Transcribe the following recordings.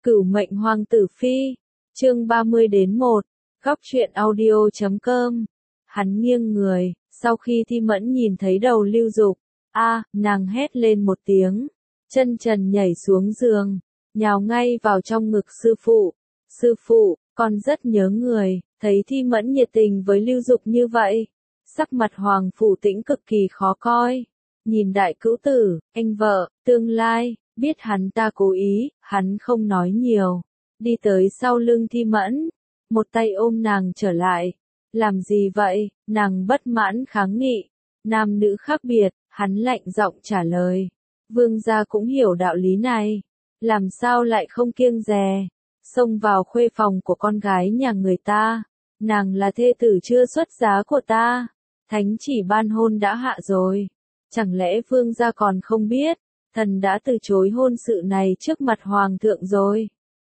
Cửu mệnh hoàng tử phi, chương 30-1, góc truyện audio.com. Hắn nghiêng người, sau khi Thi Mẫn nhìn thấy đầu Lưu Dục, nàng hét lên một tiếng, chân trần nhảy xuống giường, nhào ngay vào trong ngực sư phụ. Sư phụ, con rất nhớ người. Thấy Thi Mẫn nhiệt tình với Lưu Dục như vậy, sắc mặt Hoàng Phủ Tĩnh cực kỳ khó coi. Nhìn đại cữu tử, anh vợ, tương lai, biết hắn ta cố ý, hắn không nói nhiều. Đi tới sau lưng Thi Mẫn, một tay ôm nàng trở lại. Làm gì vậy? Nàng bất mãn kháng nghị. Nam nữ khác biệt, hắn lạnh giọng trả lời. Vương gia cũng hiểu đạo lý này. Làm sao lại không kiêng dè, xông vào khuê phòng của con gái nhà người ta. Nàng là thê tử chưa xuất giá của ta. Thánh chỉ ban hôn đã hạ rồi. Chẳng lẽ vương gia còn không biết, thần đã từ chối hôn sự này trước mặt hoàng thượng rồi.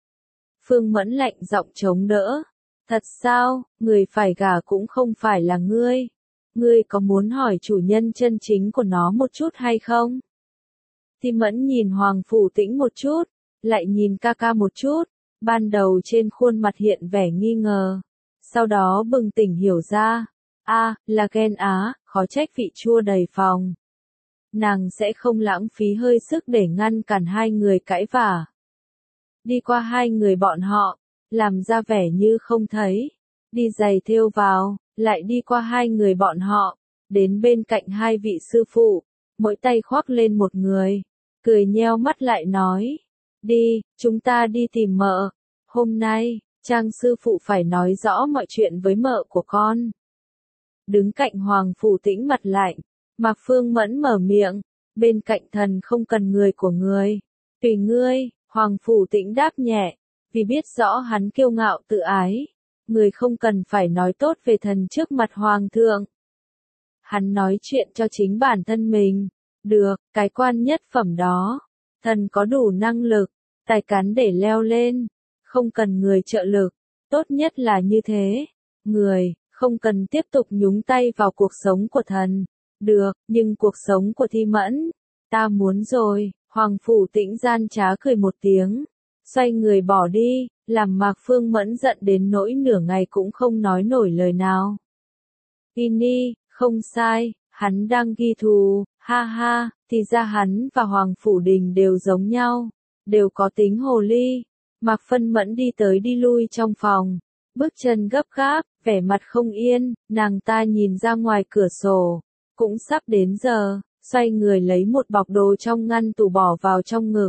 Phương Mẫn lạnh giọng chống đỡ. Thật sao, người phải gả cũng không phải là ngươi. Ngươi có muốn hỏi chủ nhân chân chính của nó một chút hay không? Thi Mẫn nhìn Hoàng Phủ Tĩnh một chút, lại nhìn ca ca một chút. Ban đầu trên khuôn mặt hiện vẻ nghi ngờ. Sau đó bừng tỉnh hiểu ra. Là ghen á, khó trách vị chua đầy phòng. Nàng sẽ không lãng phí hơi sức để ngăn cản hai người cãi vả. Đi qua hai người bọn họ, làm ra vẻ như không thấy. Đi giày thêu vào, lại đi qua hai người bọn họ, đến bên cạnh hai vị sư phụ, mỗi tay khoác lên một người, cười nheo mắt lại nói. Đi, chúng ta đi tìm mợ. Hôm nay, Trang sư phụ phải nói rõ mọi chuyện với mợ của con. Đứng cạnh Hoàng Phủ Tĩnh mặt lạnh, Mạc Phương Mẫn mở miệng, bên cạnh thần không cần người của người. Tùy ngươi, Hoàng Phủ Tĩnh đáp nhẹ, vì biết rõ hắn kiêu ngạo tự ái. Người không cần phải nói tốt về thần trước mặt Hoàng thượng. Hắn nói chuyện cho chính bản thân mình. Được, cái quan nhất phẩm đó. Thần có đủ năng lực, tài cán để leo lên. Không cần người trợ lực. Tốt nhất là như thế. Người, không cần tiếp tục nhúng tay vào cuộc sống của thần. Được, nhưng cuộc sống của Thi Mẫn, ta muốn rồi. Hoàng Phủ Tĩnh gian trá cười một tiếng, xoay người bỏ đi, làm Mạc Phương Mẫn giận đến nỗi nửa ngày cũng không nói nổi lời nào. Ini, không sai, hắn đang ghi thù, ha ha, thì ra hắn và Hoàng Phủ Đình đều giống nhau, đều có tính hồ ly. Mạc Phân Mẫn đi tới đi lui trong phòng, bước chân gấp gáp, vẻ mặt không yên, nàng ta nhìn ra ngoài cửa sổ, cũng sắp đến giờ. Xoay người lấy một bọc đồ trong ngăn tủ bỏ vào trong ngực.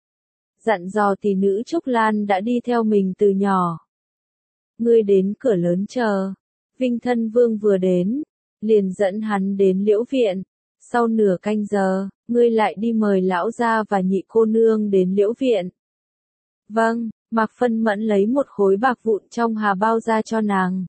Dặn dò tỷ nữ Trúc Lan đã đi theo mình từ nhỏ. Ngươi đến cửa lớn chờ. Vinh Thân Vương vừa đến, liền dẫn hắn đến Liễu Viện. Sau nửa canh giờ, ngươi lại đi mời lão gia và nhị cô nương đến Liễu Viện. Vâng, Mạc Phân Mẫn lấy một khối bạc vụn trong hà bao ra cho nàng.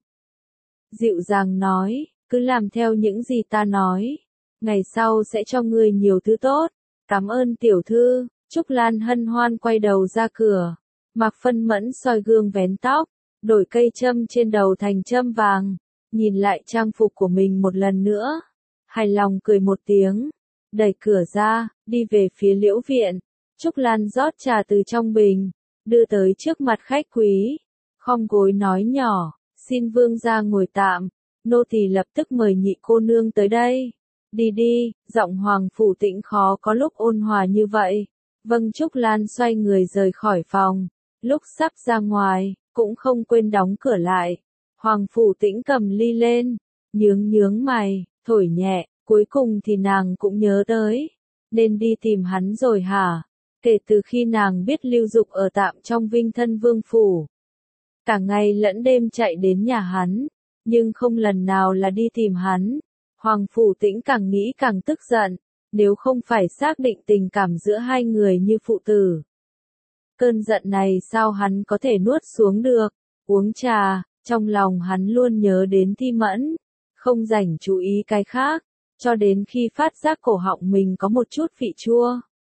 Dịu dàng nói, cứ làm theo những gì ta nói. Ngày sau sẽ cho ngươi nhiều thứ tốt. Cảm ơn tiểu thư. Trúc Lan hân hoan quay đầu ra cửa. Mạc Phân Mẫn soi gương vén tóc, đổi cây châm trên đầu thành châm vàng, nhìn lại trang phục của mình một lần nữa. Hài lòng cười một tiếng, đẩy cửa ra, đi về phía Liễu Viện. Trúc Lan rót trà từ trong bình, đưa tới trước mặt khách quý. Khom gối nói nhỏ, xin vương gia ngồi tạm, nô tỳ lập tức mời nhị cô nương tới đây. Đi đi, giọng Hoàng Phủ Tĩnh khó có lúc ôn hòa như vậy. Vâng. Trúc Lan xoay người rời khỏi phòng, lúc sắp ra ngoài, cũng không quên đóng cửa lại. Hoàng Phủ Tĩnh cầm ly lên, nhướng mày, thổi nhẹ, cuối cùng thì nàng cũng nhớ tới. Nên đi tìm hắn rồi hả? Kể từ khi nàng biết Lưu Dục ở tạm trong Vinh Thân Vương phủ, cả ngày lẫn đêm chạy đến nhà hắn, nhưng không lần nào là đi tìm hắn. Hoàng Phủ Tĩnh càng nghĩ càng tức giận, nếu không phải xác định tình cảm giữa hai người như phụ tử. Cơn giận này sao hắn có thể nuốt xuống được? Uống trà, trong lòng hắn luôn nhớ đến Thi Mẫn, không rảnh chú ý cái khác, cho đến khi phát giác cổ họng mình có một chút vị chua.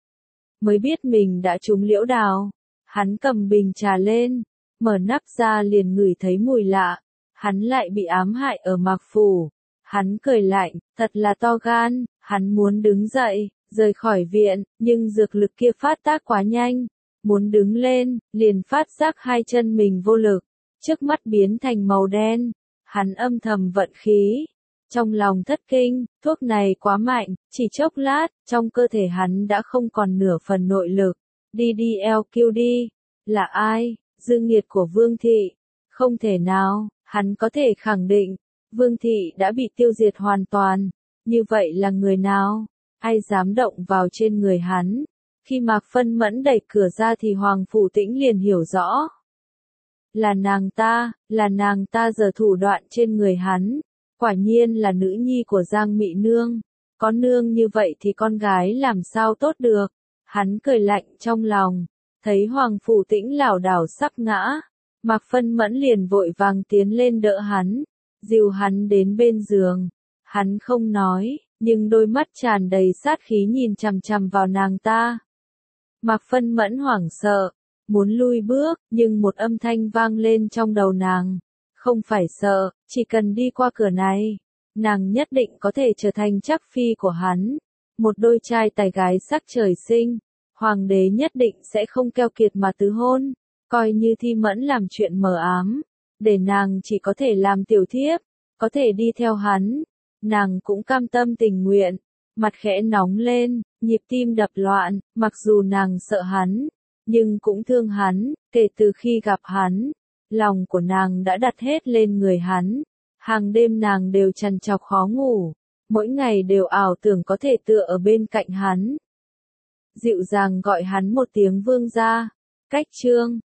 Mới biết mình đã trúng liễu đào. Hắn cầm bình trà lên, mở nắp ra liền ngửi thấy mùi lạ. Hắn lại bị ám hại ở Mạc Phủ. Hắn cười lạnh, thật là to gan. Hắn muốn đứng dậy, rời khỏi viện, nhưng dược lực kia phát tác quá nhanh. muốn đứng lên, liền phát giác hai chân mình vô lực, trước mắt biến thành màu đen, hắn âm thầm vận khí. Trong lòng thất kinh, thuốc này quá mạnh, chỉ chốc lát, trong cơ thể hắn đã không còn nửa phần nội lực. DDLQD, là ai? Dư nghiệt của Vương Thị. Không thể nào, hắn có thể khẳng định, Vương Thị đã bị tiêu diệt hoàn toàn. Như vậy là người nào? Ai dám động vào trên người hắn? Khi Mạc Phân Mẫn đẩy cửa ra thì Hoàng Phủ Tĩnh liền hiểu rõ. Là nàng ta giở thủ đoạn trên người hắn. Quả nhiên là nữ nhi của Giang Mị Nương. Có nương như vậy thì con gái làm sao tốt được. Hắn cười lạnh trong lòng. Thấy Hoàng Phủ Tĩnh lảo đảo sắp ngã. Mạc Phân Mẫn liền vội vàng tiến lên đỡ hắn. Dìu hắn đến bên giường. Hắn không nói, nhưng đôi mắt tràn đầy sát khí nhìn chằm chằm vào nàng ta. Mạc Phân Mẫn hoảng sợ, muốn lui bước, nhưng một âm thanh vang lên trong đầu nàng. Không phải sợ, chỉ cần đi qua cửa này, nàng nhất định có thể trở thành trắc phi của hắn. Một đôi trai tài gái sắc trời sinh, hoàng đế nhất định sẽ không keo kiệt mà tứ hôn, coi như Thi Mẫn làm chuyện mờ ám, để nàng chỉ có thể làm tiểu thiếp, có thể đi theo hắn. Nàng cũng cam tâm tình nguyện, mặt khẽ nóng lên, nhịp tim đập loạn, mặc dù nàng sợ hắn, nhưng cũng thương hắn, kể từ khi gặp hắn, lòng của nàng đã đặt hết lên người hắn. Hàng đêm nàng đều trằn trọc khó ngủ, mỗi ngày đều ảo tưởng có thể tựa ở bên cạnh hắn. Dịu dàng gọi hắn một tiếng vương gia. Cách chương